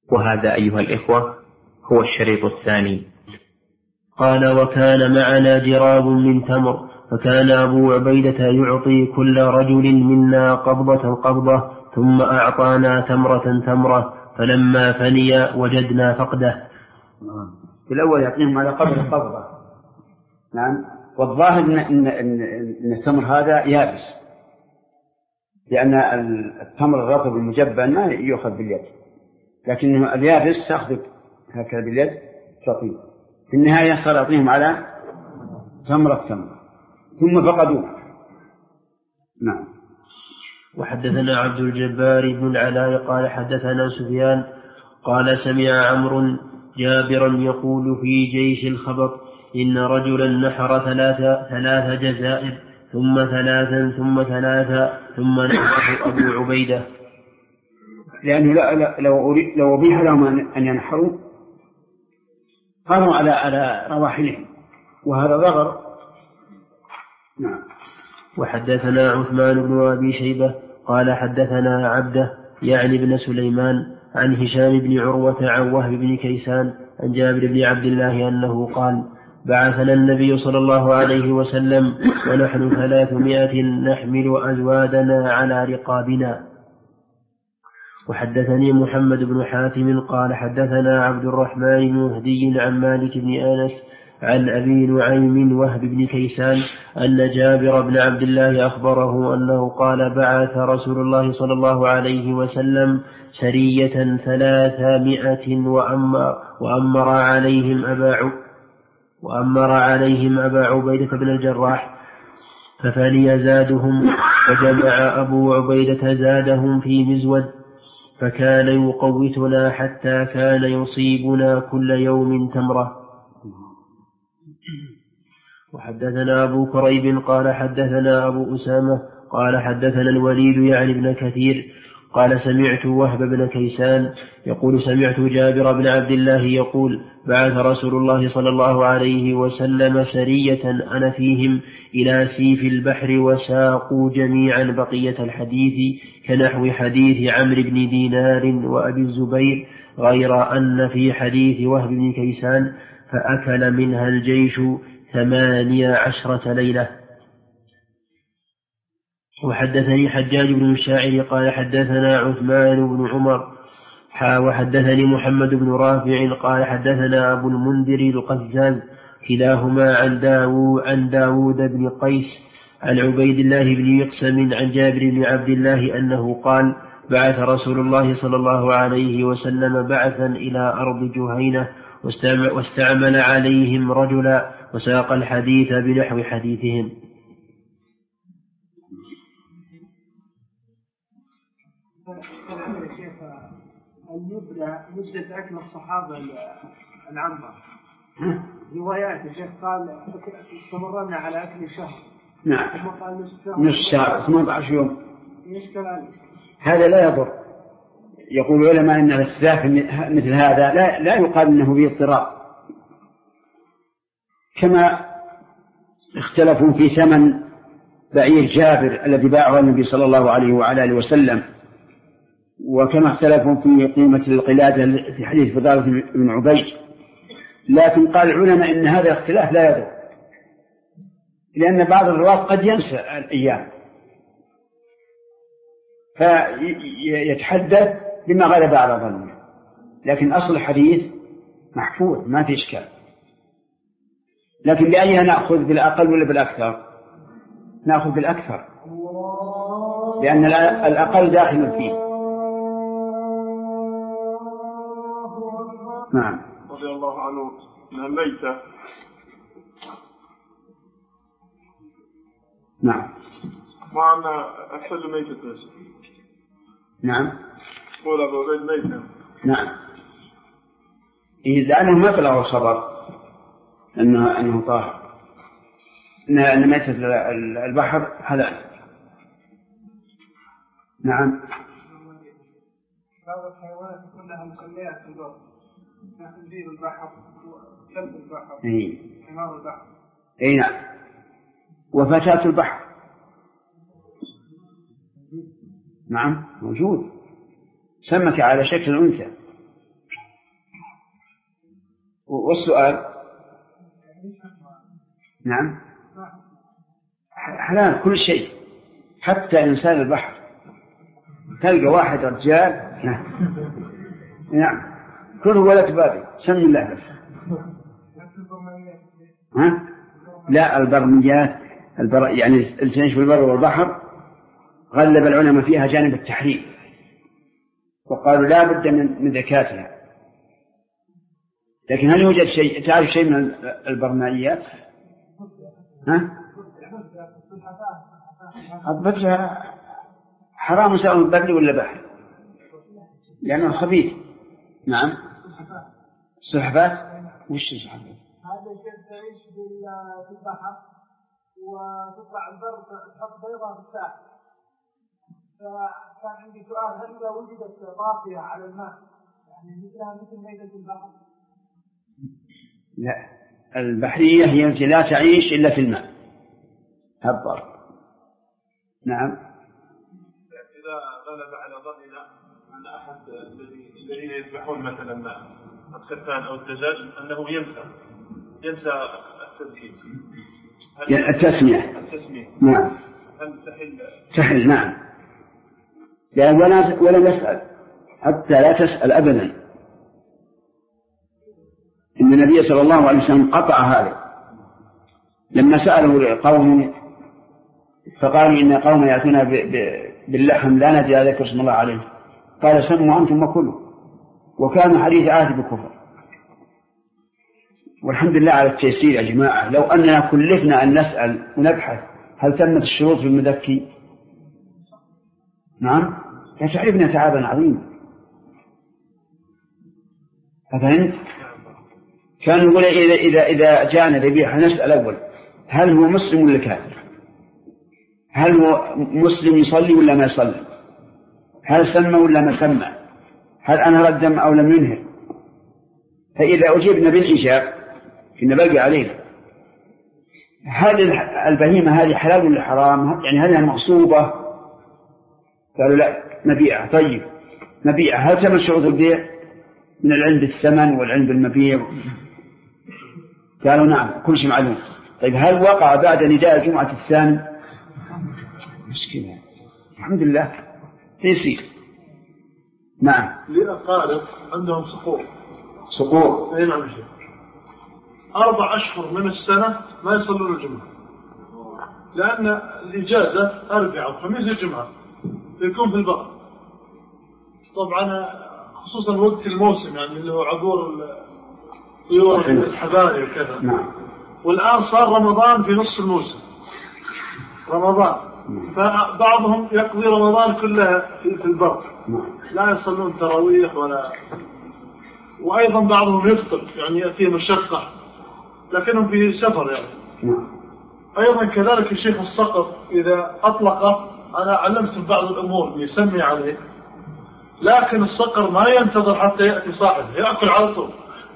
وهذا أيها الإخوة هو الشريط الثاني. قال: وكان معنا جراب من تمر، فكان أبو عبيدة يعطي كل رجل منا قبضة ثم أعطانا تمرة، فلما فني وجدنا فقده. في الأول يعطيهم على قدر القبضة. نعم. والظاهر إن التمر هذا يابس، لأن التمر الرطب المجبن ما يؤخذ باليد، لكن اليابس تأخذ هكذا باليد تعطيه. في النهاية صار يعطيهم على تمرة ثم فقدوه. نعم. وحدثنا عبد الجبار بن العلاء قال حدثنا سفيان قال سمع عمرو جابرا يقول في جيش الخبط: إن رجلا نحر ثلاث جزائر ثم ثلاثا ثم ثلاثا ثم نحره أبو عبيدة. لأنه لو أبيح لهم أن ينحروا قاموا على رواحلهم، وهذا ضرر. نعم. وحدثنا عثمان بن أبي شيبة قال حدثنا عبده يعني بن سليمان عن هشام بن عروة عن وهب بن كيسان عن جابر بن عبد الله أنه قال: بعثنا النبي صلى الله عليه وسلم ونحن 300 نحمل أزوادنا على رقابنا. وحدثني محمد بن حاتم قال حدثنا عبد الرحمن بن مهدي عن مالك بن أنس عن أبي نعيم وهب بن كيسان أن جابر بن عبد الله أخبره أنه قال: بعث رسول الله صلى الله عليه وسلم سرية 300 وأمر عليهم أبا عبيدة بن الجراح، ففني زادهم، وجمع أبو عبيدة زادهم في مزود، فكان يقوتنا حتى كان يصيبنا كل يوم تمرة. وحدثنا أبو كريب قال حدثنا أبو أسامة قال حدثنا الوليد يعني بن كثير قال سمعت وهب بن كيسان يقول: سمعت جابر بن عبد الله يقول: بعث رسول الله صلى الله عليه وسلم سرية أنا فيهم إلى سيف البحر، وساقوا جميعا بقية الحديث كنحو حديث عمرو بن دينار وأبي الزبير، غير أن في حديث وهب بن كيسان: فأكل منها الجيش 18 ليلة. وحدثني حجاج بن الشاعر قال حدثنا عثمان بن عمر وحدثني محمد بن رافع قال حدثنا أبو المنذر القزاز كلاهما عن داود بن قيس عن عبيد الله بن يقسم عن جابر بن عبد الله أنه قال: بعث رسول الله صلى الله عليه وسلم بعثا إلى أرض جهينة، واستعمل عليهم رجلا، وساق الحديث بنحو حديثهم. مدة أكل الصحابة العنبر روايات الشيخ قال استمرنا على أكل شهر. نعم. نصف شهر 18 يوم. هذا لا يضر. يقول العلماء أن الاستزاف مثل هذا لا يقال أنه به اضطراب، كما اختلفوا في ثمن بعير جابر الذي باعه النبي صلى الله عليه وعلى آله وسلم، وكما اختلفوا في قيمة القلادة في حديث فضالة بن عبيد. لكن قال العلماء إن هذا الاختلاف لا يضر، لأن بعض الرواة قد ينسى الأيام فيتحدث بما غلب على ظنه، لكن أصل الحديث محفوظ ما في إشكال. لكن بأيها نأخذ، بالأقل ولا بالأكثر؟ نأخذ بالأكثر، لأن الأقل داخل فيه. نعم. رضي الله عنه من الميتة. نعم. معنى أحل ميتة. نعم. قول أبو عبيد ميتة. نعم. لأنه ما طلعه خبر أنه طاهر، أن ميتة البحر هذا. نعم. بعض الحيوانات كلها مسميات في الوقت، خنزير البحر وكلب البحر حمار البحر. نعم. وفتاة البحر. نعم موجود، سمك على شكل أنثى والسؤال نعم حلال كل شيء حتى إنسان البحر، تلقى واحد رجال نعم كله ولا تبادي سم الله بس. ها؟ لا البرميات يعني التنش في البر والبحر غلب العلماء فيها جانب التحريم وقالوا لا بد من زكاتها. لكن هل يوجد شيء تعرف شيء من البرمائيات؟ ها؟ الضفدع حرام سواء بري ولا بحر لأنه خبيث. نعم السلحفاة وش السلحفاة؟ هذا شيء تعيش في البحر وتطلع البر تحط بيضة في الساحل. فكان عندي سؤال هل إذا وجدت طافية على الماء يعني مثلها مثل ميتة البحر؟ لا البحرية هي التي لا تعيش إلا في الماء هالضرب. نعم إذا غلب على ظننا أن أحد الذين يذبحون مثلا الخرفان أو الدجاج أنه ينسى التسمية نعم هل تحل نعم يعني ولا يسأل حتى لا تسأل أبدا. إن النبي صلى الله عليه وسلم قطع هذا لما سأله قوم فقالوا إن قوم يأتون باللحم لا ندري ذكر اسم الله عليه قال سموا أنتم وكلوا وكان حديث عهد بالكفر. والحمد لله على التيسير يا جماعة. لو أننا كلفنا أن نسأل ونبحث هل تمت الشروط في المذكي نعم يتعبنا تعبا عظيما. ففهمت؟ كان يقول إذا جاءنا ذبيحة نسأل أول هل هو مسلم ولا كافر، هل هو مسلم يصلي ولا ما يصلي، هل سمى ولا ما سمى، هل أنهر الدم أو لم ينهر. فإذا أجيبنا بالإجابة إن بقي علينا هل البهيمة هذه حلال ولا حرام، يعني هل هي مغصوبة؟ قالوا لا نبيعها. طيب نبيعها هل تم شروط البيع من العلم بالثمن والعلم بالمبيع؟ قالوا نعم كل شيء معلوم. طيب هل وقع بعد نداء الجمعة الثاني؟ مشكلة الحمد لله تيسير. نعم لأقارب عندهم صقور أي نعم شيء 4 أشهر من السنة ما يصلون الجمعة لأن الإجازة 4 وخميس الجمعة يكون في البر. طبعا خصوصا وقت الموسم يعني اللي هو عبور الطيور الحباري وكذا. نعم. والآن صار رمضان في نص الموسم رمضان فبعضهم يقضي رمضان كلها في البر لا يصلون تراويح ولا. وأيضا بعضهم يفطر يعني يأتيه مشقة لكنهم في سفر يعني. أيضا كذلك الشيخ الصقر إذا أطلقه أنا علمت بعض الأمور يسمي عليه لكن الصقر ما ينتظر حتى يأتي صاحبه يأكل على طول.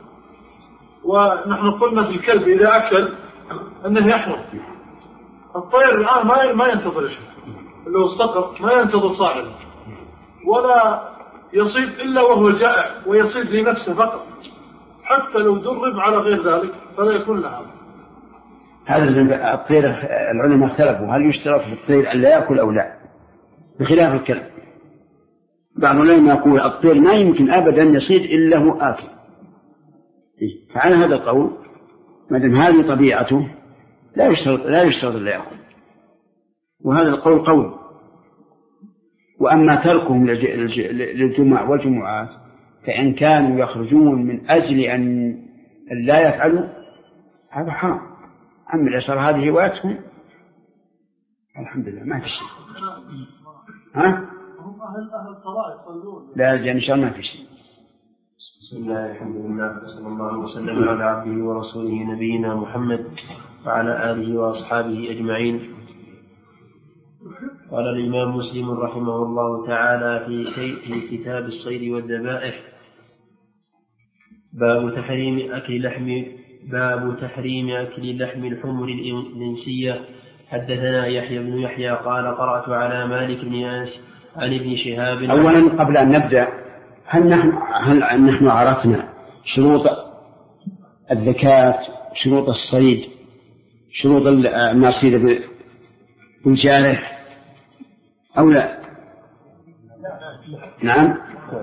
ونحن قلنا في الكلب إذا أكل أنه يحرم. الطير الآن ما ينتظر شيء اللي هو الصقر ما ينتظر صاحبه ولا يصيد إلا وهو جائع ويصيد لنفسه فقط حتى لو درب على غير ذلك فلا يكون له. هذا الطير العلماء اختلفوا هل يشترط في الطير أن لا يأكل أو لا بخلاف الكلب. بعض العلماء يقول الطير ما يمكن أبدا يصيد إلا هو آكل. فعلى هذا القول ما دام هذه طبيعته لا يشترط أن لا يأكل. وهذا القول قول. وأما تركهم للجمع والجمعات فإن كانوا يخرجون من أجل أن لا يفعلوا هذا حرام. أما العشر هذه هوايتهم الحمد لله ما في شيء. ها؟ هم أهل الصلاة يصلون. لا إن شاء الله ما في شيء. بسم الله الحمد لله صلى الله وسلم على عبده ورسوله نبينا محمد وعلى آله وأصحابه أجمعين. قال الإمام مسلم رحمه الله تعالى في كتاب الصيد والذبائح باب تحريم أكل لحم الحمر الإنسية. حدثنا يحيى بن يحيى قال قرأت على مالك بن أنس عن ابن شهاب. أولا قبل أن نبدأ هل نحن عرفنا شروط الذكاة، شروط الصيد، شروط ما صيد بالجارح أو لا؟ نعم.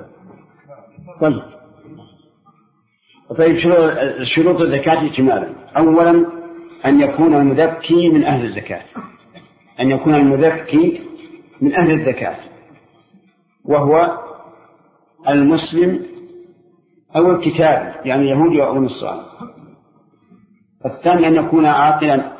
طيب شروط الزكاة اجمالا: أولا أن يكون المذكي من أهل الزكاة، أن يكون المذكي من أهل الزكاة وهو المسلم أو الكتاب، يعني يهودي أو نصراني. الثاني أن يكون عاقلا،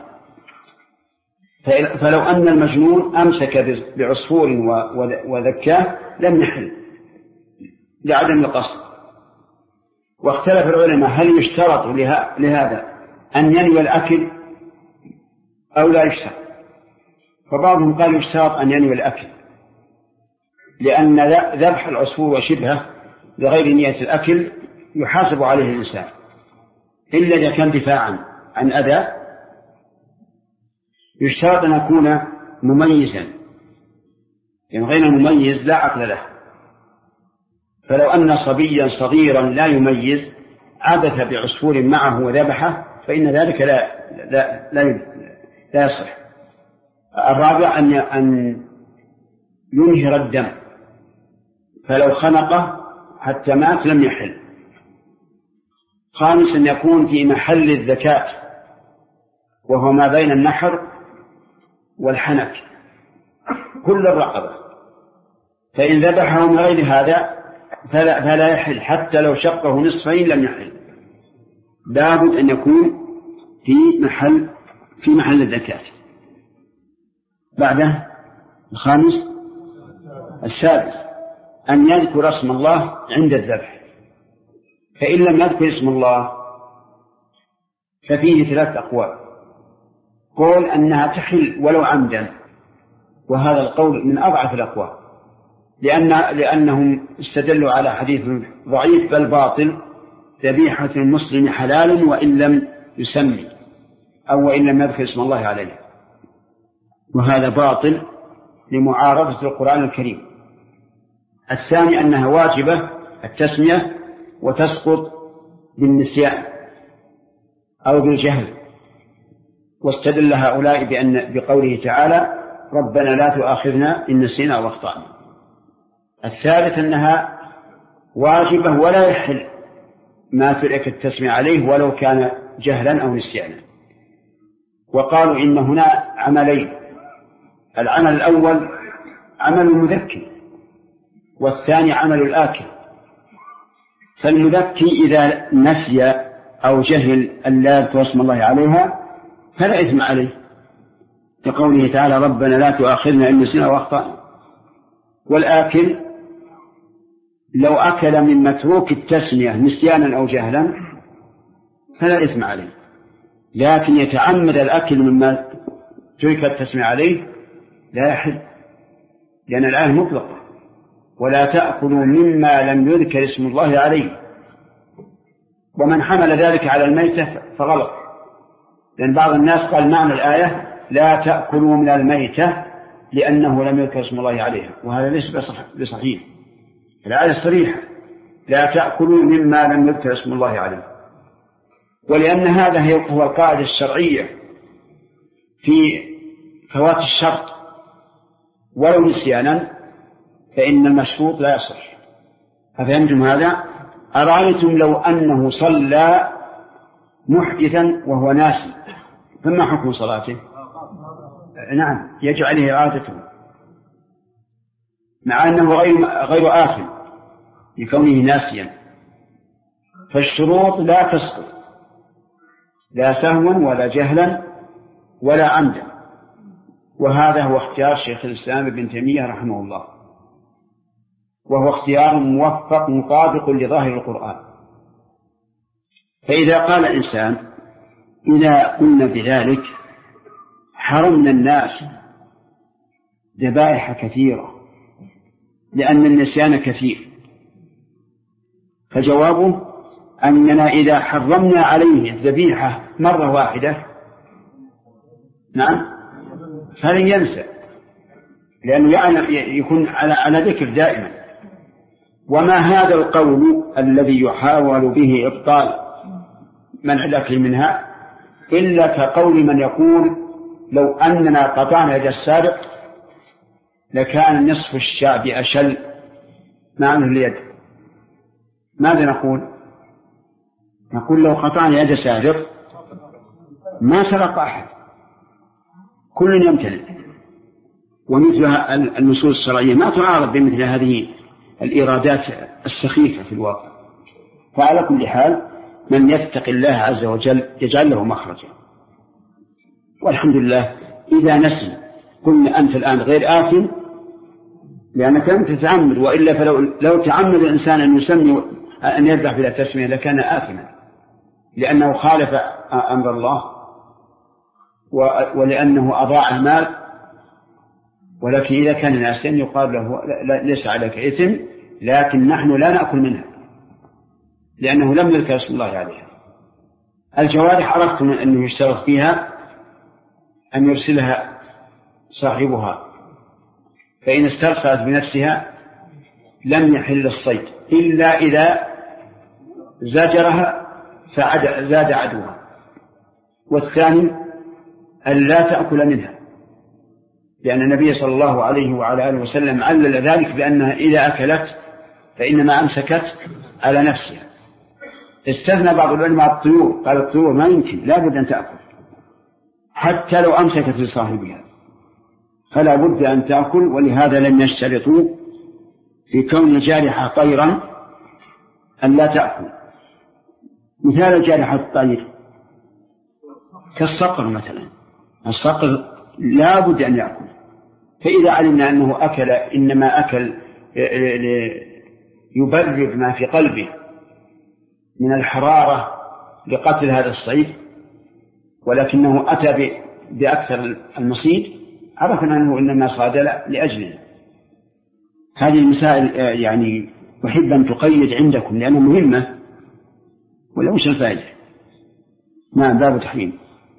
فلو أن المجنون أمسك بعصفور وذكاه لم يحل لعدم القصد. واختلف العلماء هل يشترط لهذا أن ينوي الأكل أو لا يشترط، فبعضهم قال يشترط أن ينوي الأكل، لأن ذبح العصفور وشبهه لغير نية الأكل يحاسب عليه الإنسان إلا إذا كان دفاعا عن أذى. يشترط أن يكون مميزا، يعني غير المميز لا عقل له، فلو أن صبيا صغيرا لا يميز عبث بعصفور معه وذبحه فإن ذلك لا يصح. الرابع أن ينهر الدم، فلو خنقه حتى مات لم يحل. خامس أن يكون في محل الذكاة وهو ما بين النحر والحنك كل الرقبة، فإن ذبحه من غير هذا فلا يحل، حتى لو شقه نصفين لم يحل، لابد أن يكون في محل الزكاة. بعده الخامس. السادس أن يذكر اسم الله عند الذبح، فإن لم يذكر اسم الله ففيه 3 أقوال: قول أنها تحل ولو عمدا، وهذا القول من أضعف الأقوال، لأنهم استدلوا على حديث ضعيف بل باطل: ذبيحة المسلم حلال وإن لم يسمي أو وإن لم يذكر اسم الله عليه، وهذا باطل لمعارضة القرآن الكريم. الثاني أنها واجبة التسمية وتسقط بالنسيان أو بالجهل، واستدل هؤلاء بقوله تعالى: ربنا لا تؤاخذنا إن نسينا أو أخطأنا. الثالث أنها واجبة ولا يحل ما ترك التسمية عليه ولو كان جهلا أو نسيانا. وقالوا إن هنا عملين: العمل الأول عمل المذكي، والثاني عمل الآكل. فالمذكي إذا نسي أو جهل أن لا يذكر اسم الله عليها فلا إثم عليه، كقوله تعالى: ربنا لا تؤاخذنا إن نسينا وأخطأنا. والآكل لو أكل من متروك التسمية نسيانا أو جهلا فلا إثم عليه، لكن يتعمد الأكل مما ترك التسمية عليه لا يحل، لأن الآية مطلقة: ولا تأكلوا مما لم يذكر اسم الله عليه. ومن حمل ذلك على الميتة فغلط، لأن بعض الناس قال معنى الآية: لا تأكلوا من الميتة لأنه لم يذكر اسم الله عليها، وهذا ليس بصحيح. الآية صريحة: لا تأكلوا مما لم يذكر اسم الله عليه. ولأن هذا هو القاعدة الشرعية في فوات الشرط ولو نسيانا فإن المشروط لا يصح. أفهمتم هذا؟ أرأيتم لو أنه صلى محدثا وهو ناسي فما حكم صلاته؟ نعم، يجب عليه إعادته مع أنه غير آثم لكونه ناسيا. فالشروط لا تسقط، لا سهوا ولا جهلا ولا عمدا، وهذا هو اختيار شيخ الإسلام ابن تيمية رحمه الله، وهو اختيار موفق مطابق لظاهر القرآن. فإذا قال الإنسان: إذا قلنا بذلك حرمنا الناس ذبائح كثيرة لأن النسيان كثير، فجوابه أننا إذا حرمنا عليه الذبيحة مرة واحدة نعم فلن ينسى، لأنه يكون على ذكر دائما. وما هذا القول الذي يحاول به إبطال منع الأكل منها، إلا كقول من يقول لو أننا قطعنا يد السارق لكان نصف الشعب أشل ما عنه اليد. ماذا نقول؟ نقول لو قطعنا يد سارق ما سرق أحد، كل يمتلئ. ومثل النصوص الشرعية ما تعارض بمثل هذه الإرادات السخيفة في الواقع. فعلى كل حال من يتق الله عز وجل يجعل له مخرجا. والحمد لله إذا نسي قلنا أنت الآن غير آثم لأنك لم تتعمد، وإلا فلو تعمد الإنسان أن يسمي أن يذبح بلا تسمية لكان آثما، لأنه خالف أمر الله ولأنه أضاع المال. ولكن إذا كان ناسيا يقال له ليس عليك إثم، لكن نحن لا نأكل منها لأنه لم يذكر اسم الله عليها. الجوارح عرفت أنه يشترط فيها أن يرسلها صاحبها، فإن استرسلت بنفسها لم يحل الصيد إلا إذا زجرها فزاد عدوها. والثاني أن لا تأكل منها، لأن النبي صلى الله عليه وعلى آله وسلم علل ذلك بأنها إذا أكلت فإنما أمسكت على نفسها. استثنى بعض العلماء الطيور، قال الطيور ما يمكن، لا بد أن تأكل حتى لو أمسكت لصاحبها، فلا بد أن تأكل. ولهذا لم يشترطوا في كون الجارحة طيرا أن لا تأكل. مثال الجارحة الطير كالصقر مثلا، الصقر لا بد أن يأكل. فإذا علمنا أنه أكل إنما أكل يبرد ما في قلبه من الحرارة لقتل هذا الصيد، ولكنه أتى بأكثر المصيد، عرفنا أنه إنما صاد لأجله. هذه المسائل يعني أحب أن تقيد عندكم لأنها مهمة ولا وش الفائدة. نعم. باب تحريم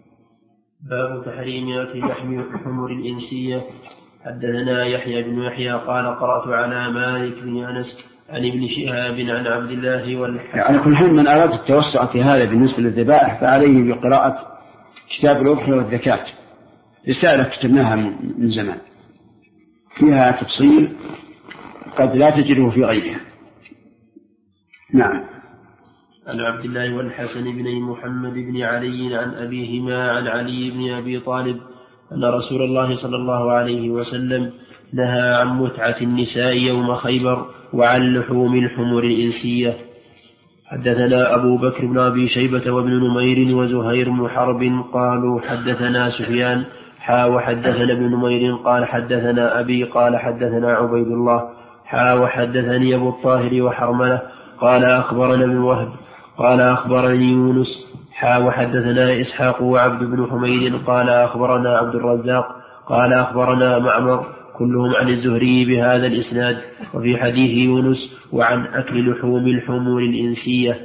أكل لحم الحمر الإنسية. حدثنا يحيى بن يحيى قال قرأت على مالك بن أنس عن ابن شهاب عن عبد الله والحسن. على كل حال من أراد التوسع في هذا بالنسبة للذبائح فعليه بقراءة كتاب الأضحية والزكاة، رسالة كتبناها من زمان فيها تفصيل قد لا تجده في غيرها. نعم. عن عبد الله والحسن بن محمد بن علي عن أبيهما عن علي بن أبي طالب أن رسول الله صلى الله عليه وسلم نهى عن متعة النساء يوم خيبر وعن لحوم الحمر الإنسية. حدثنا أبو بكر بن أبي شيبة وابن نمير وزهير بن حرب قالوا حدثنا سفيان وحدثنا ابن نمير قال حدثنا أبي قال حدثنا عبيد الله وحدثني أبو الطاهر وحرملة قال أخبرنا ابن وهب قال أخبرني يونس وحدثنا إسحاق وعبد بن حميد قال أخبرنا عبد الرزاق قال أخبرنا معمر كلهم عن الزهري بهذا الإسناد. وفي حديث يونس وعن أكل لحوم الحمور الإنسية.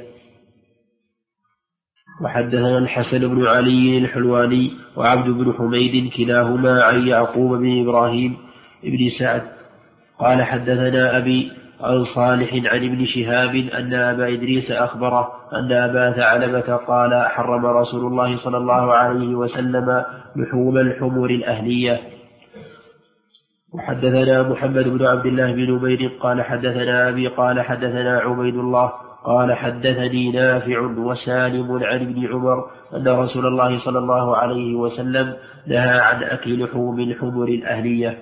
وحدثنا الحسن بن علي الحلواني وعبد بن حميد كلاهما عن يعقوب بن إبراهيم بن سعد قال حدثنا أبي عن صالح عن ابن شهاب أن أبا إدريس أخبره أن أبا ثعلبة قال حرم رسول الله صلى الله عليه وسلم لحوم الحمر الأهلية. وحدثنا محمد بن عبد الله بن نمير قال حدثنا أبي قال حدثنا عبيد الله قال حدثني نافع وسالم عن ابن عمر أن رسول الله صلى الله عليه وسلم نهى عن أكل لحوم الحمر الأهلية.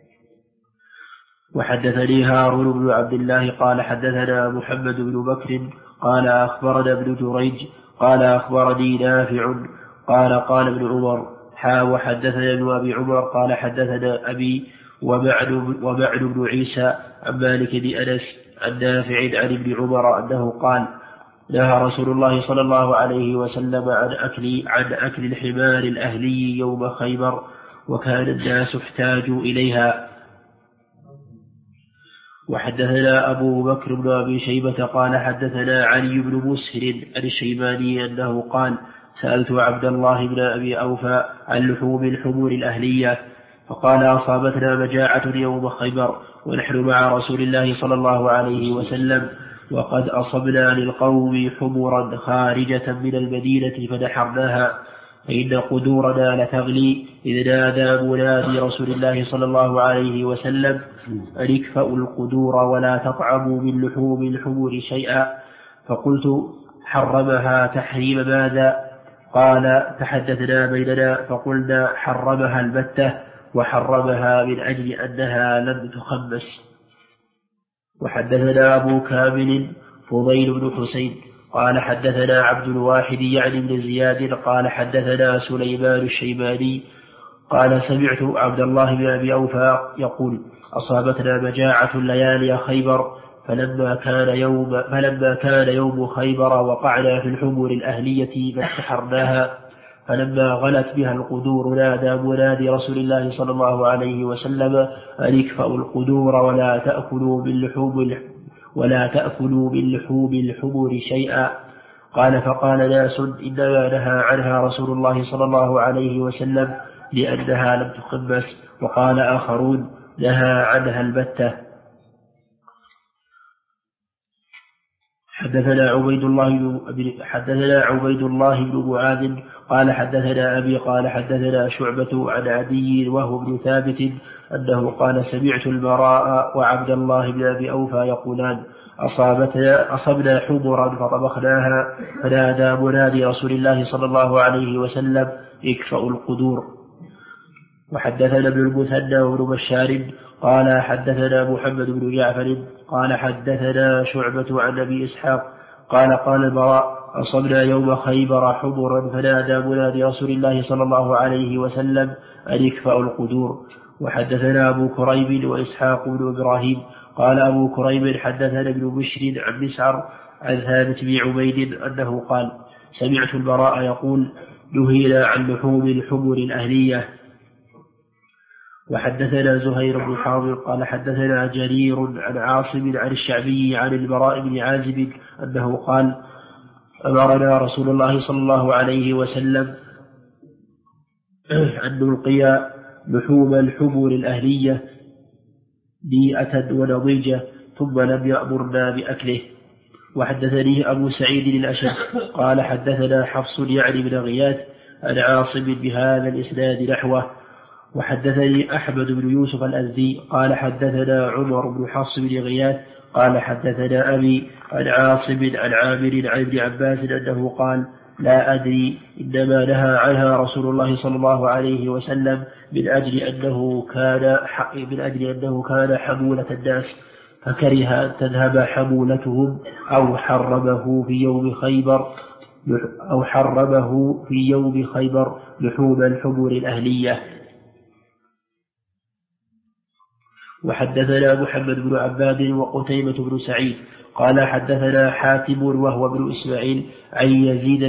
وحدثني هارون بن عبد الله قال حدثنا محمد بن بكر قال أخبرنا ابن جريج قال أخبرني نافع قال قال ابن عمر وحدثنا ابن أبي عمر قال حدثنا أبي ومعن بن عيسى عن مالك بن أنس عن نافع عن ابن عمر أنه قال نهى رسول الله صلى الله عليه وسلم عن أكل الحمار الأهلي يوم خيبر وكان الناس احتاجوا إليها. وحدثنا أبو بكر بن أبي شيبة قال حدثنا علي بن مسهر عن الشيباني أنه قال سألت عبد الله بن أبي أوفى عن لحوم الحمور الأهلية فقال أصابتنا مجاعة يوم خيبر ونحن مع رسول الله صلى الله عليه وسلم وقد أصبنا للقوم حمرا خارجة من المدينة فنحرناها فإن قدورنا لتغلي إذ نادى منادي رسول الله صلى الله عليه وسلم أن اكفأوا القدور ولا تطعموا من لحوم الحمر شيئا. فقلت حرمها تحريم ماذا؟ قال تحدثنا بيننا فقلنا حرمها البتة وحرمها من أجل أنها لم تخمس. وحدثنا أبو كامل فضيل بن حسين قال حدثنا عبد الواحد يعني بن زياد قال حدثنا سليمان الشيباني قال سمعت عبد الله بن أبي أوفى يقول أصابتنا مجاعة ليالي خيبر فلما كان يوم خيبر وقعنا في الحمر الأهلية فاستحرناها فلما غلت بها القدور نادى منادي رسول الله صلى الله عليه وسلم أن اكفأوا القدور ولا تأكلوا من لحوم الحمر شيئا. قال فقال ناس إنما نهى عنها رسول الله صلى الله عليه وسلم لأنها لم تخمس. وقال آخرون نهى عنها البتة. حدثنا عبيد الله بن معاذ قال حدثنا أبي قال حدثنا شعبة عن عدي وهو بن ثابت أنه قال سمعت البراء وعبد الله بن أبي أوفى يقولان أصبنا حمرا فطبخناها فنادى منادي رسول الله صلى الله عليه وسلم اكفأوا القدور. وحدثنا ابن المثنى وابن بشار قال حدثنا محمد بن جعفر قال حدثنا شعبة عن أبي إسحاق قال البراء أصبنا يوم خيبر حمرا فنادى منادي رسول الله صلى الله عليه وسلم أن اكفأوا القدور. وحدثنا أبو كريب وإسحاق بن إبراهيم قال أبو كريب حدثنا ابن بشر عن مسعر عن ثابت بن عبيد أنه قال سمعت البراء يقول نهينا عن لحوم الحمر الأهلية. وحدثنا زهير بن حرب قال حدثنا جرير عن عاصم عن الشعبي عن البراء بن عازب أنه قال أمرنا رسول الله صلى الله عليه وسلم أن نلقي لحوم الحمر الأهلية بيئة ونضيجة ثم لم يأمرنا بأكله. وحدثني أبو سعيد الأشد قال حدثنا حفص يعني بن غياث عن عاصم بهذا الإسناد نحوه. وحدثني أحمد بن يوسف الأزدي قال حدثنا عمر بن حفص بن غياث قال حدثنا أبي عن عاصم عن عامر عن ابن عباس أنه قال لا أدري إنما نهى عنها رسول الله صلى الله عليه وسلم من أجل أنه كان حمولة الناس فكره أن تذهب حمولتهم أو حرمه في يوم خيبر لحوم الحمر الأهلية. وحدثنا محمد بن عباد وقتيبة بن سعيد قال حدثنا حاتم وهو ابن إسماعيل عن يزيد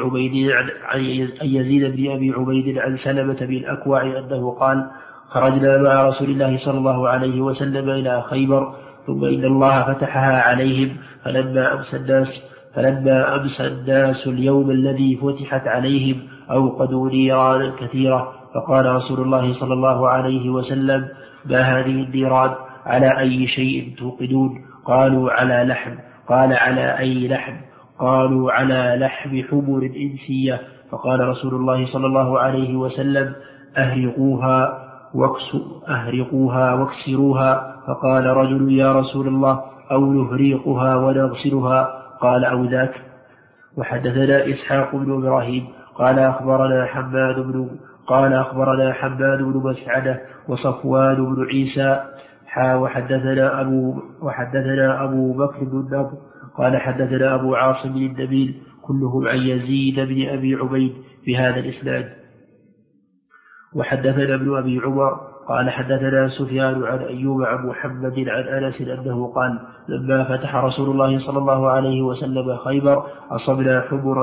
بن أبي عبيد عن سلمة بن الأكوع أنه قال خرجنا مع رسول الله صلى الله عليه وسلم إلى خيبر ثم إن الله فتحها عليهم فلما أمسى الناس اليوم الذي فتحت عليهم أوقدوا نيرانا كثيرة فقال رسول الله صلى الله عليه وسلم ما هذه النيران على أي شيء توقدون؟ قالوا على لحم. قال على أي لحم؟ قالوا على لحم حمر إنسية. فقال رسول الله صلى الله عليه وسلم أهرقوها واكسروها. فقال رجل يا رسول الله أو نهريقها ونغسلها؟ قال أو ذاك. وحدثنا إسحاق بن إبراهيم قال أخبرنا حماد بن مسعدة وصفوان بن عيسى وحدثنا أبو بكر بن النضر قال حدثنا أبو عاصم بن النبيل كلهم عن يزيد بن أبي عبيد في هذا الإسناد. وحدثنا ابن أبي عمر قال حدثنا سفيان عن أيوب عن محمد عن أنس أنه قال لما فتح رسول الله صلى الله عليه وسلم خيبر أصبنا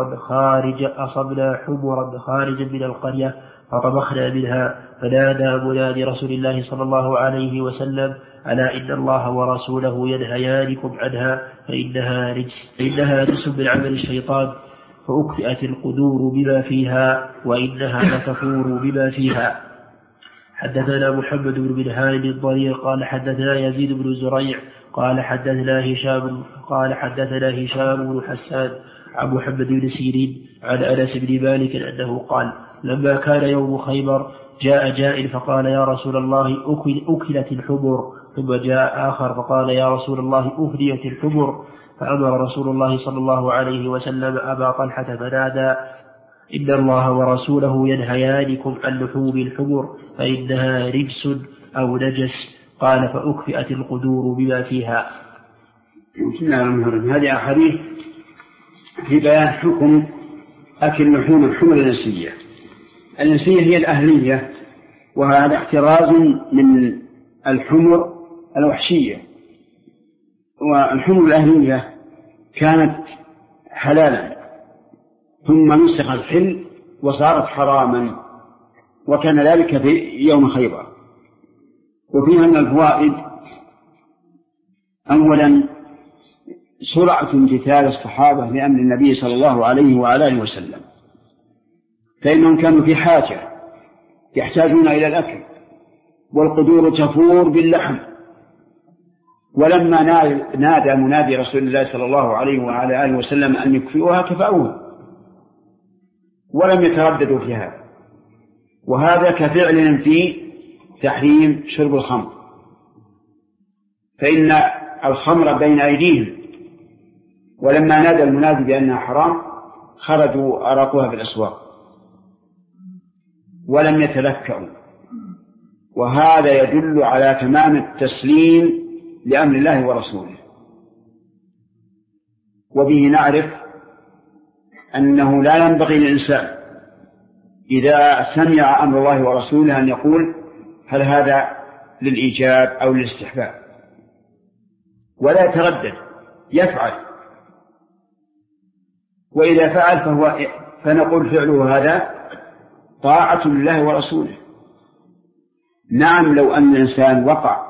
حمرا خارجا من القرية فطبخنا منها فنادى منادي رسول الله صلى الله عليه وسلم ألا إن الله ورسوله ينهيانكم عنها فإنها رجس من عمل الشيطان فأكفئت القدور بما فيها وإنها لتفور بما فيها. حدثنا محمد بن منهال الضرير قال حدثنا يزيد بن زريع قال حدثنا هشام بن حسان عن محمد بن سيرين عن أنس بن مالك أنه قال لما كان يوم خيبر جاء جائل فقال يا رسول الله أكلت الحمر، ثم جاء آخر فقال يا رسول الله أفنيت الحمر، فأمر رسول الله صلى الله عليه وسلم أبا طلحة فنادى إن الله ورسوله ينهيانكم عن لحوم الحمر فإنها رجس أو نجس. قال فأكفئت القدور بما فيها. بسم الله الرحمن الرحيم. هذه أحاديث في بيان حكم أكل لحوم الحمر الإنسية. الإنسية هي الأهلية، وهذا احتراز من الحمر الوحشية. والحمر الأهلية كانت حلالا ثم نسخ الحل وصارت حراما، وكان ذلك في يوم خيبر. وفيها من الفوائد أولا سرعة امتثال الصحابة لأمر النبي صلى الله عليه وعلى آله وسلم، فإنهم كانوا في حاجة يحتاجون إلى الأكل، والقدور تفور باللحم. ولما نادى منادي رسول الله صلى الله عليه وعلى آله وسلم أن يكفئوها كفأوها ولم يترددوا في هذا. وهذا كفعل في تحريم شرب الخمر، فإن الخمر بين أيديهم، ولما نادى المنادي بأنها حرام خرجوا أراقوها بالأسواق ولم يتلكأوا. وهذا يدل على تمام التسليم لأمر الله ورسوله. وبه نعرف أنه لا ينبغي للإنسان إذا سمع أمر الله ورسوله أن يقول هل هذا للإيجاب أو للاستحباب، ولا يتردد، يفعل. وإذا فعل فنقول فعله هذا طاعة لله ورسوله. نعم، لو أن الإنسان وقع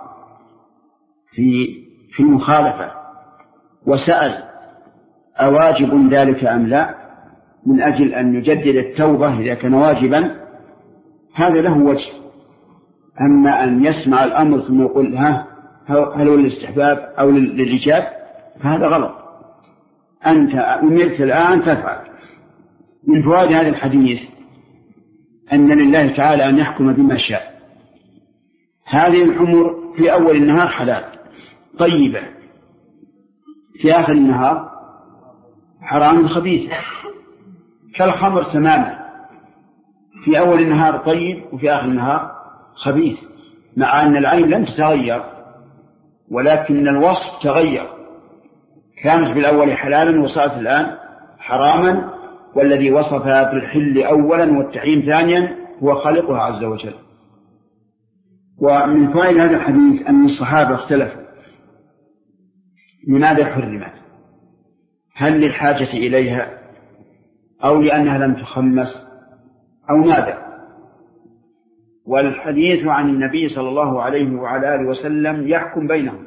في المخالفة وسأل أواجب ذلك أم لا من أجل أن يجدد التوبة إذا كان واجبا، هذا له وجه. أما أن يسمع الأمر ثم يقول هل هو للاستحباب أو للإيجاب، فهذا غلط. أنت أمرت الآن تفعل. من فوائد هذا الحديث أن لله تعالى أن يحكم بما شاء. هذه الحمر في أول النهار حلال طيبة، في آخر النهار حرام خبيث، كالخمر تماما، في أول النهار طيب وفي آخر النهار خبيث، مع أن العين لم تتغير ولكن الوصف تغير. كانت بالأول حلالا وصارت الآن حراما، والذي وصفها بالحل أولا والتحريم ثانيا هو خالقها عز وجل. ومن فوائد هذا الحديث أن الصحابة اختلفوا لماذا حرمت، هل للحاجة إليها أو لأنها لم تخمس أو ماذا. والحديث عن النبي صلى الله عليه وعلى آله وسلم يحكم بينهم،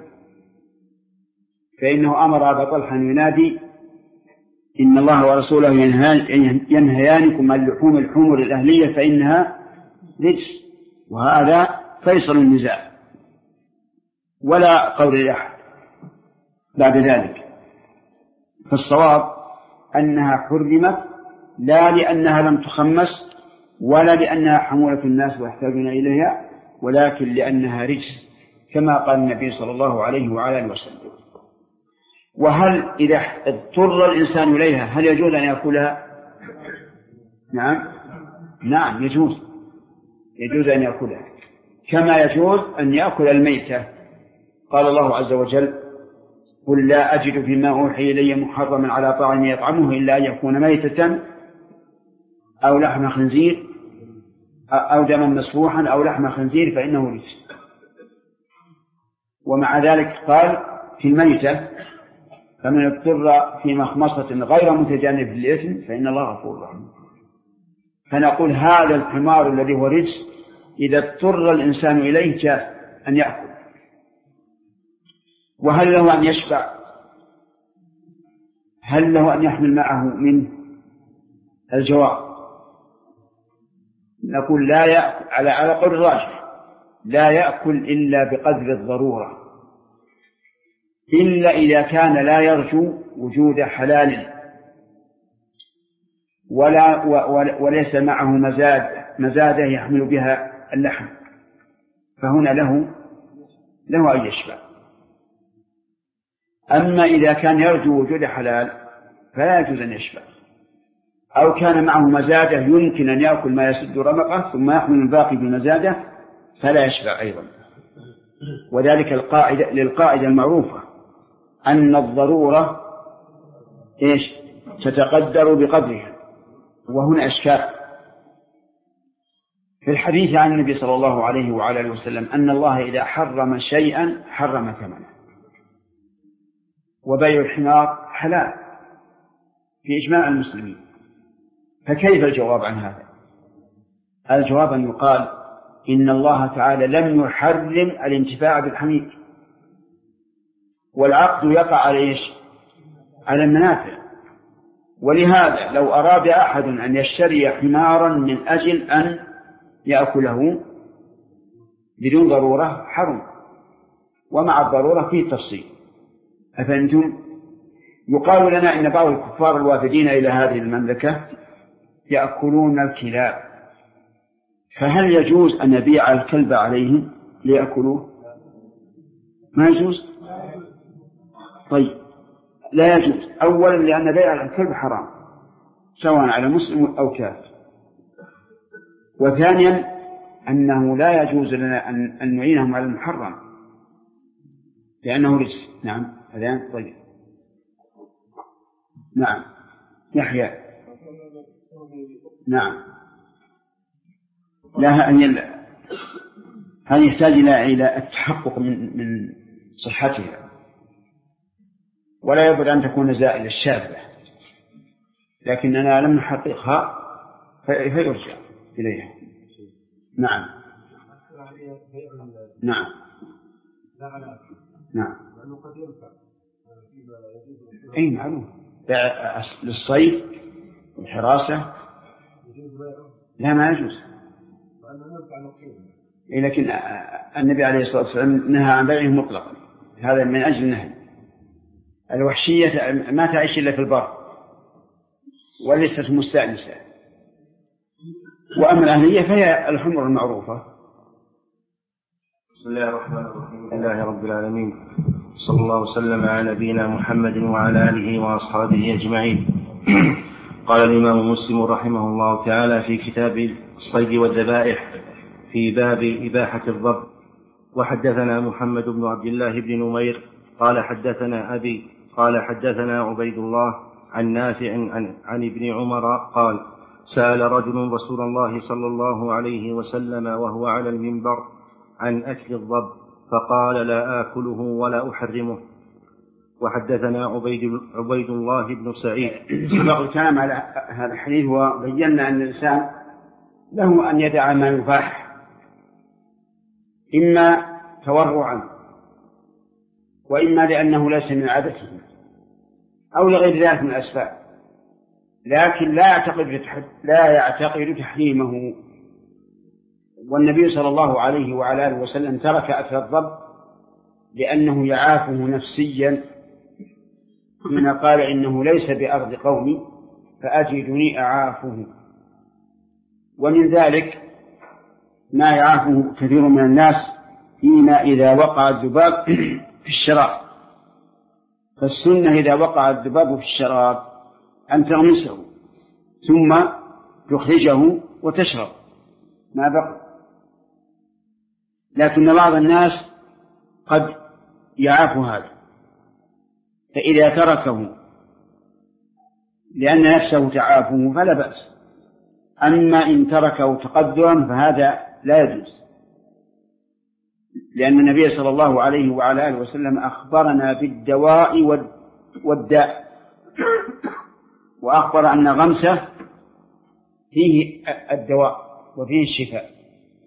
فإنه أمر أبا طلحة ينادي إن الله ورسوله ينهيانكم عن لحوم الحمر الأهلية فإنها رجس، وهذا فيصل النزاع ولا قول لأحد بعد ذلك. فالصواب أنها حرمت لا لأنها لم تخمس ولا لأنها حمولة الناس ويحتاجون إليها، ولكن لأنها رجس كما قال النبي صلى الله عليه وعلى آله وسلم. وهل إذا اضطر الإنسان إليها هل يجوز أن يأكلها؟ نعم يجوز أن يأكلها، كما يجوز أن يأكل الميتة. قال الله عز وجل قل لا أجد فيما أوحي إلي محرما على طاعم يطعمه إلا أن يكون ميتة أو لحم خنزير أو دما مسفوحا أو لحم خنزير فإنه رجس. ومع ذلك قال في الميتة فمن اضطر في مخمصة غير متجانف للإثم فإن الله غفور رحيم. فنقول هذا الحمار الذي هو رجس إذا اضطر الإنسان إليه جاز أن يأكل. وهل له أن يشبع؟ هل له أن يحمل معه منه؟ الجواب نقول لا يأكل على قول الراجح، لا يأكل إلا بقدر الضرورة، إلا إذا كان لا يرجو وجود حلال وليس معه مزادة يحمل بها اللحم، فهنا له أن يشبع. أما إذا كان يرجو وجود حلال فلا يجوز أن يشبع، أو كان معه مزادة يمكن أن يأكل ما يسد رمقه ثم يحمل الباقي بالمزادة فلا يشبع أيضا. وذلك للقاعدة المعروفة أن الضرورة تتقدر بقدرها، وهنا إشكال في الحديث عن النبي صلى الله عليه وعلى آله وسلم أن الله إذا حرم شيئا حرم ثمنه، وبيع الحمار حلال في إجماع المسلمين، فكيف الجواب عن هذا؟ الجواب أن يقال إن الله تعالى لم يحرم الانتفاع بالحمير، والعقد يقع على المنافع. ولهذا لو أراد أحد أن يشتري حمارا من أجل أن يأكله بدون ضرورة حرم، ومع الضرورة فيه تفصيل. أفهمتم؟ يقال لنا إن بعض الكفار الوافدين إلى هذه المملكة يأكلون الكلاب، فهل يجوز أن نبيع الكلب عليهم ليأكلوه؟ ما يجوز. طيب لا يجوز، أولا لأن بيع الكلب حرام سواء على مسلم أو كافر، وثانيا أنه لا يجوز لنا أن نعينهم على المحرم لأنه رزق. نعم هذا طيب. نعم يحيى. نعم لا هذه يحتاج إلى التحقق من صحتها، ولا يبعد أن تكون زائلة الشاذة، لكننا لم نحققها فيرجع إليها. نعم نعم نعم أي معلوم للصيد والحراسة لا ما يجوز، لكن النبي عليه الصلاة والسلام نهى عن بيعه مطلقا، هذا من أجل النهي. الوحشية ما تعيش إلا في البر وليست مستأنسة، وأما الأهلية فهي الحمر المعروفة. بسم الله الرحمن الرحيم، الحمد لله رب العالمين، صلى الله وسلم على نبينا محمد وعلى آله وأصحابه أجمعين. قال الإمام مسلم رحمه الله تعالى في كتاب الصيد والذبائح في باب إباحة الضب: وحدثنا محمد بن عبد الله بن نمير قال حدثنا أبي قال حدثنا عبيد الله عن نافع عن ابن عمر قال: سأل رجل رسول الله صلى الله عليه وسلم وهو على المنبر عن أكل الضب فقال: لا آكله ولا أحرمه. وحدثنا عبيد الله بن سعيد. سبق الكلام على هذا الحديث وبينا أن الإنسان له أن يدع ما يباح، إما تورعا وإما لأنه ليس من عادته أو لغير ذلك من الأسباب، لكن لا يعتقد تحريمه. والنبي صلى الله عليه وعلى آله وسلم ترك أكل الضب لأنه يعافه نفسيا، حين قال: إنه ليس بأرض قومي فأجدني أعافه. ومن ذلك ما يعافه كثير من الناس فيما إذا وقع الذباب في الشراب، فالسنة إذا وقع الذباب في الشراب أن تغمسه ثم تخرجه وتشرب ما بقي. لكن بعض الناس قد يعاف هذا، فإذا تركه لأن نفسه تعافه فلا بأس، أما إن تركه تقدرا فهذا لا يجوز، لأن النبي صلى الله عليه وعلى آله وسلم أخبرنا بالدواء والداء، وأخبر أن غمسه فيه الدواء وفيه الشفاء.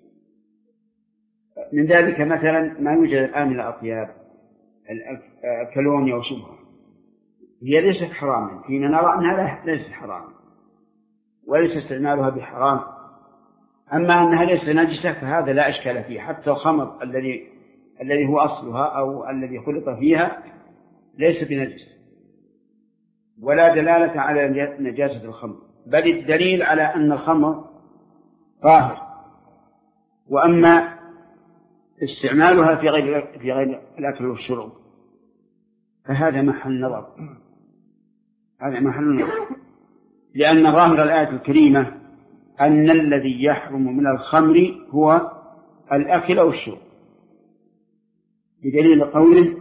من ذلك مثلا ما يوجد الآن من الأطياب الكالونيا وشبهة، هي ليست حراما، فينا نرى أنها ليست حراما وليس استعمالها بحرام، أما أنها ليس نجسة فهذا لا إشكال فيه. حتى الخمر الذي هو أصلها أو الذي خلط فيها ليس بنجس، ولا دلالة على نجاسة الخمر، بل الدليل على أن الخمر طاهر. وأما استعمالها في غير الأكل والشرب فهذا محل نظر، هذا محل نظر، لأن ظاهر الآية الكريمة أن الذي يحرم من الخمر هو الأكل أو الشرب، بدليل قوله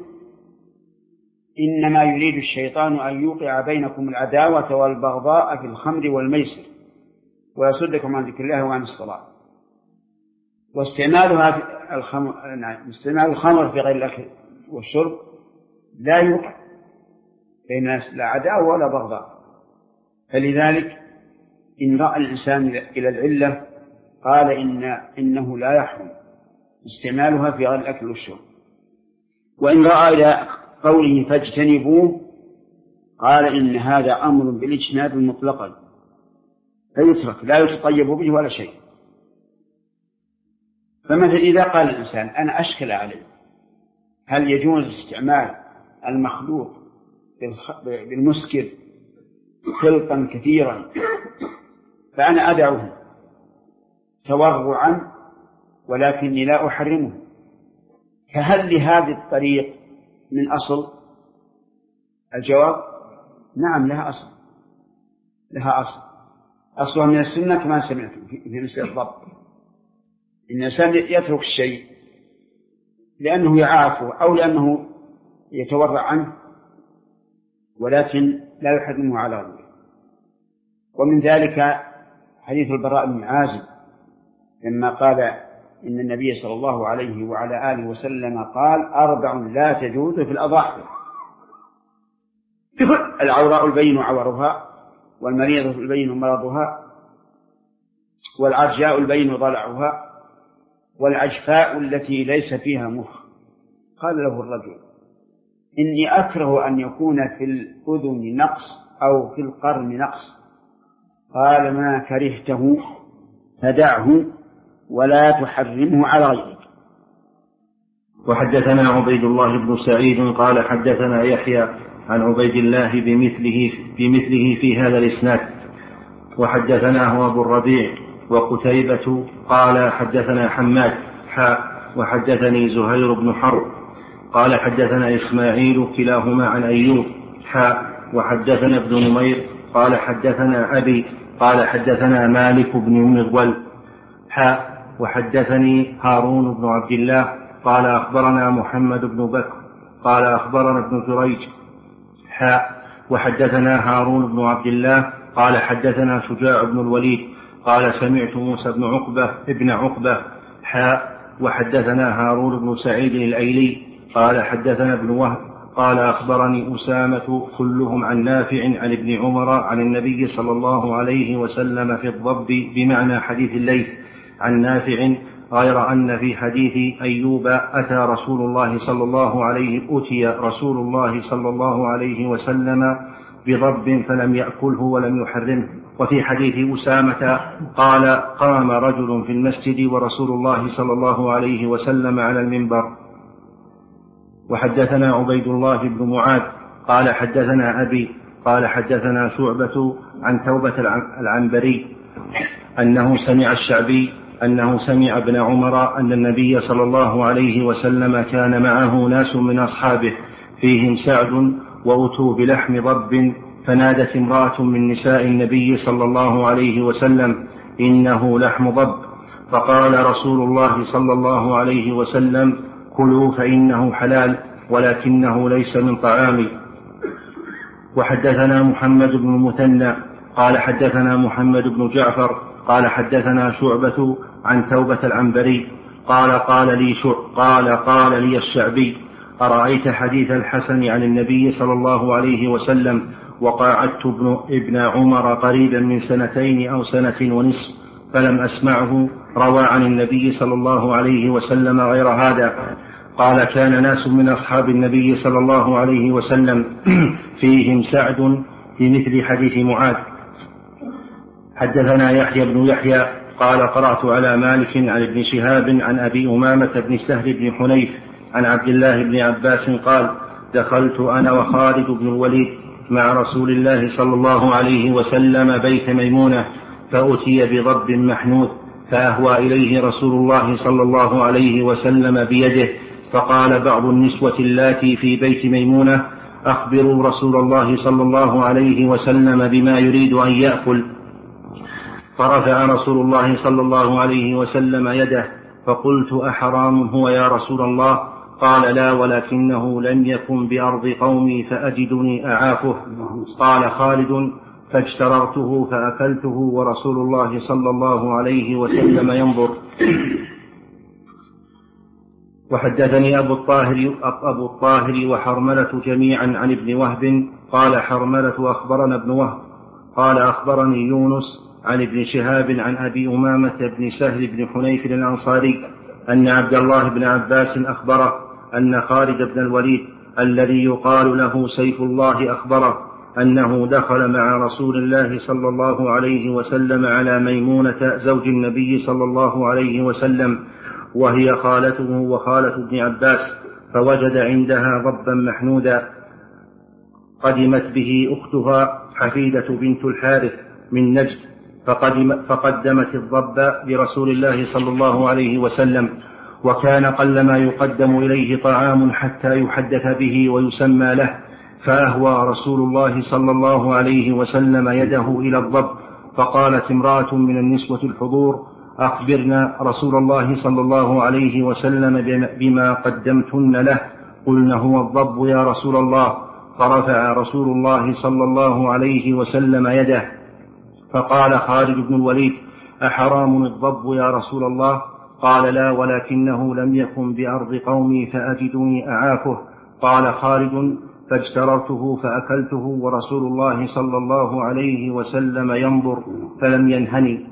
إنما يريد الشيطان أن يوقع بينكم العداوة والبغضاء في الخمر والميسر ويصدكم عن ذكر الله وعن الصلاة. واستعمالها استعمال الخمر في غير الأكل والشرب لا يوقع بين الناس لا عداوة ولا بغضاء. فلذلك إن رأى الإنسان إلى العلة قال إنه لا يحرم استعمالها في غير الأكل والشرب. وإن رأى إلى قوله فاجتنبوه قال إن هذا أمر بالاجتناب مطلقا فيترك لا يتطيب به ولا شيء. فمثلا إذا قال الإنسان أنا أشكل عليه هل يجوز استعمال المخلوط بالمسكر خلطا كثيرا فأنا أدعه تورعا ولكني لا أحرمه، فهل لهذه الطريق من أصل؟ الجواب نعم لها أصل، لها أصلها من السنة كما سمعتم في مثل الضبط. إن الإنسان يترك الشيء لأنه يعافه أو لأنه يتورع عنه ولكن لا يحرمه على غيره. ومن ذلك حديث البراء بن عازب لما قال إن النبي صلى الله عليه وعلى آله وسلم قال 4 لا تجوز في الأضاحي: العوراء البين عورها، والمريضة البين مرضها، والعرجاء البين ضلعها، والعجفاء التي ليس فيها مخ. قال له الرجل إني أكره أن يكون في الأذن نقص أو في القرن نقص. قال ما كرهته فدعه ولا تحرمه على غيرك. وحدثنا عبيد الله بن سعيد قال حدثنا يحيى عن عبيد الله بمثله في هذا الإسناد. وحدثناه أبو الربيع وقتيبة قال حدثنا حماد وحدثني زهير بن حرب قال حدثنا إسماعيل كلاهما عن أيوب وحدثنا ابن نمير قال حدثنا أبي قال حدثنا مالك بن مغول وحدثني هارون بن عبد الله قال أخبرنا محمد بن بكر قال أخبرنا ابن جريج وحدثنا هارون بن عبد الله قال حدثنا شجاع بن الوليد قال سمعت موسى بن عقبة وحدثنا هارون بن سعيد الأيلي قال حدثنا ابن وهب قال أخبرني أسامة كلهم عن نافع عن ابن عمر عن النبي صلى الله عليه وسلم في الضب بمعنى حديث الليث عن نافع، غير أن في حديث أيوب أتي رسول الله صلى الله عليه وسلم بضب فلم يأكله ولم يحرمه. وفي حديث أسامة قال قام رجل في المسجد ورسول الله صلى الله عليه وسلم على المنبر. وحدثنا عبيد الله بن معاذ قال حدثنا أبي قال حدثنا شعبة عن توبة العنبري أنه سمع الشعبي أنه سمع ابن عمر أن النبي صلى الله عليه وسلم كان معه ناس من أصحابه فيهم سعد وأتوا بلحم ضب، فنادت امرأة من نساء النبي صلى الله عليه وسلم إنه لحم ضب، فقال رسول الله صلى الله عليه وسلم كلوا فإنه حلال ولكنه ليس من طعامي. وحدثنا محمد بن المثنى قال حدثنا محمد بن جعفر قال حدثنا شعبة عن توبة العنبري قال لي الشعبي أرأيت حديث الحسن عن النبي صلى الله عليه وسلم وقاعدت ابن عمر قريبا من 2 أو 1 ونصف فلم أسمعه روى عن النبي صلى الله عليه وسلم غير هذا. قال كان ناس من أصحاب النبي صلى الله عليه وسلم فيهم سعد في مثل حديث معاذ. حدثنا يحيى بن يحيى قال قرأت على مالك عن ابن شهاب عن أبي أمامة بن سهل بن حنيف عن عبد الله بن عباس قال دخلت أنا وخالد بن الوليد مع رسول الله صلى الله عليه وسلم بيت ميمونة فأتي بضب محنوث فأهوى إليه رسول الله صلى الله عليه وسلم بيده فقال بعض النسوة اللاتي في بيت ميمونة أخبروا رسول الله صلى الله عليه وسلم بما يريد أن يأكل. فرفع رسول الله صلى الله عليه وسلم يده فقلت أحرام هو يا رسول الله؟ قال لا ولكنه لم يكن بأرض قومي فأجدني أعافه. قال خالد فاجتررته فأكلته ورسول الله صلى الله عليه وسلم ينظر. وحدثني أبو الطاهر وحرملة جميعا عن ابن وهب قال حرملة أخبرنا ابن وهب قال أخبرني يونس عن ابن شهاب عن أبي أمامة بن سهل بن حنيف الأنصاري أن عبد الله بن عباس أخبره أن خالد بن الوليد الذي يقال له سيف الله أخبره أنه دخل مع رسول الله صلى الله عليه وسلم على ميمونة زوج النبي صلى الله عليه وسلم وهي خالته وخالة ابن عباس فوجد عندها ضبا محنودا قدمت به أختها حفيدة بنت الحارث من نجد فقدمت الضب لرسول الله صلى الله عليه وسلم وكان قلما يقدم إليه طعام حتى يحدث به ويسمى له فأهوى رسول الله صلى الله عليه وسلم يده إلى الضب فقالت امرأة من النسوة الحضور أخبرنا رسول الله صلى الله عليه وسلم بما قدمتن له. قلنا هو الضب يا رسول الله. فرفع رسول الله صلى الله عليه وسلم يده فقال خالد بن الوليد أحرام الضب يا رسول الله؟ قال لا ولكنه لم يكن بأرض قومي فأجدني أعافه. قال خالد فاجتررته فأكلته ورسول الله صلى الله عليه وسلم ينظر فلم ينهني.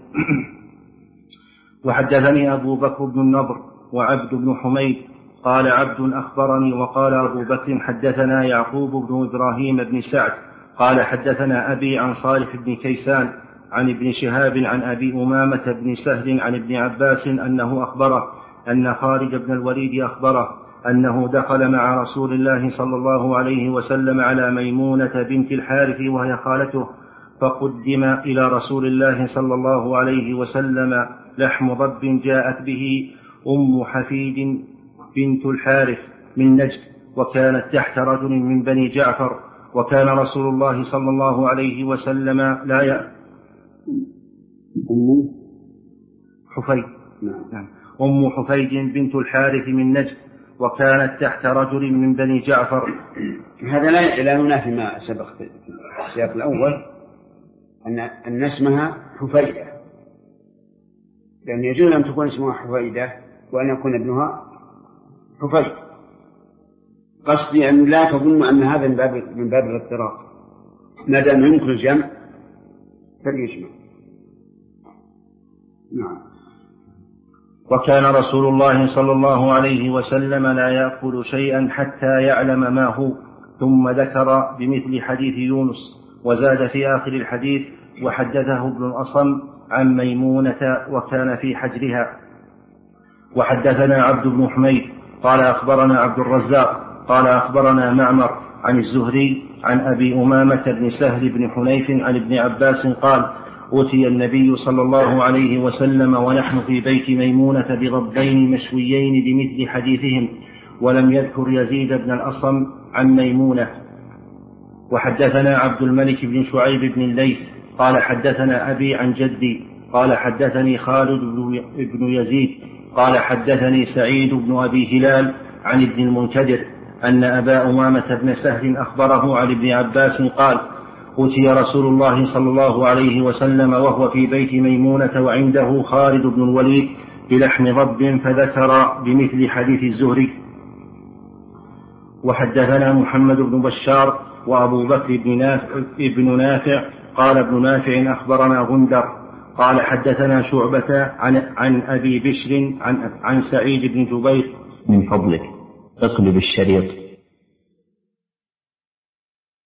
وحدثني أبو بكر بن النضر وعبد بن حميد قال عبد أخبرني وقال أبو بكر حدثنا يعقوب بن إبراهيم بن سعد قال حدثنا أبي عن صالح بن كيسان عن ابن شهاب عن أبي أمامة بن سهل عن ابن عباس أنه أخبره أن خالد بن الوليد أخبره أنه دخل مع رسول الله صلى الله عليه وسلم على ميمونة بنت الحارث وهي خالته فقدم إلى رسول الله صلى الله عليه وسلم لحم ضب جاءت به أم حفيد بنت الحارث من نجد وكانت تحت رجل من بني جعفر وكان رسول الله صلى الله عليه وسلم لا أم حفيد بنت الحارث من نجد وكانت تحت رجل من بني جعفر. هذا لا ينافي ما سبق في السياق الأول أن اسمها حفيدة لأن يجوز أن تكون اسمها حفيدة وأن يكون ابنها حفيد. قصدي أن لا تظن أن هذا من باب الاضطراب ما دام يمكن الجمع فليجمع. نعم. وكان رسول الله صلى الله عليه وسلم لا يأكل شيئا حتى يعلم ما هو ثم ذكر بمثل حديث يونس وزاد في آخر الحديث وحدثه ابن الأصم عن ميمونة وكان في حجرها. وحدثنا عبد بن حميد قال أخبرنا عبد الرزاق قال أخبرنا معمر عن الزهري عن أبي أمامة بن سهل بن حنيف عن ابن عباس قال أتي النبي صلى الله عليه وسلم ونحن في بيت ميمونة بضبين مشويين بمثل حديثهم ولم يذكر يزيد بن الأصم عن ميمونة. وحدثنا عبد الملك بن شعيب بن الليث قال حدثنا أبي عن جدي قال حدثني خالد بن يزيد قال حدثني سعيد بن أبي هلال عن ابن المنكدر أن أبا أمامة بن سهل أخبره عن ابن عباس قال أتي رسول الله صلى الله عليه وسلم وهو في بيت ميمونة وعنده خالد بن الوليد بلحم ضب فذكر بمثل حديث الزهري. وحدثنا محمد بن بشار وأبو بكر بن نافع قال ابن نافع أخبرنا غندر قال حدثنا شعبة عن أبي بشر عن سعيد بن جبير. من فضلك اقلب الشريط.